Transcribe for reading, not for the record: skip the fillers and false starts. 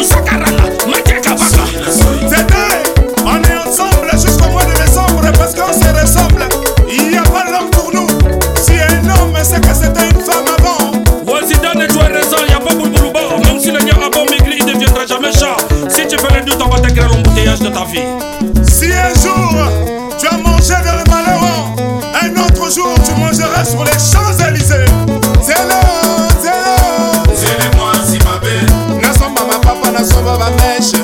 On est ensemble jusqu'au mois de décembre parce qu'on se ressemble. Il n'y a pas l'homme pour nous. Si un homme c'est que c'était une femme avant. Zidane, tu as raison, il n'y a pas pour Boulouba. Même si le gars a bon maigri, il ne deviendra jamais chat. Si tu fais le doute, on va t'écrire l'embouteillage de ta vie. Si un jour tu as mangé de malheureux, un autre jour tu mangeras sur les Champs-Élysées. C'est moi si ma belle. Nasomba ma papa, nasomba ma mèche.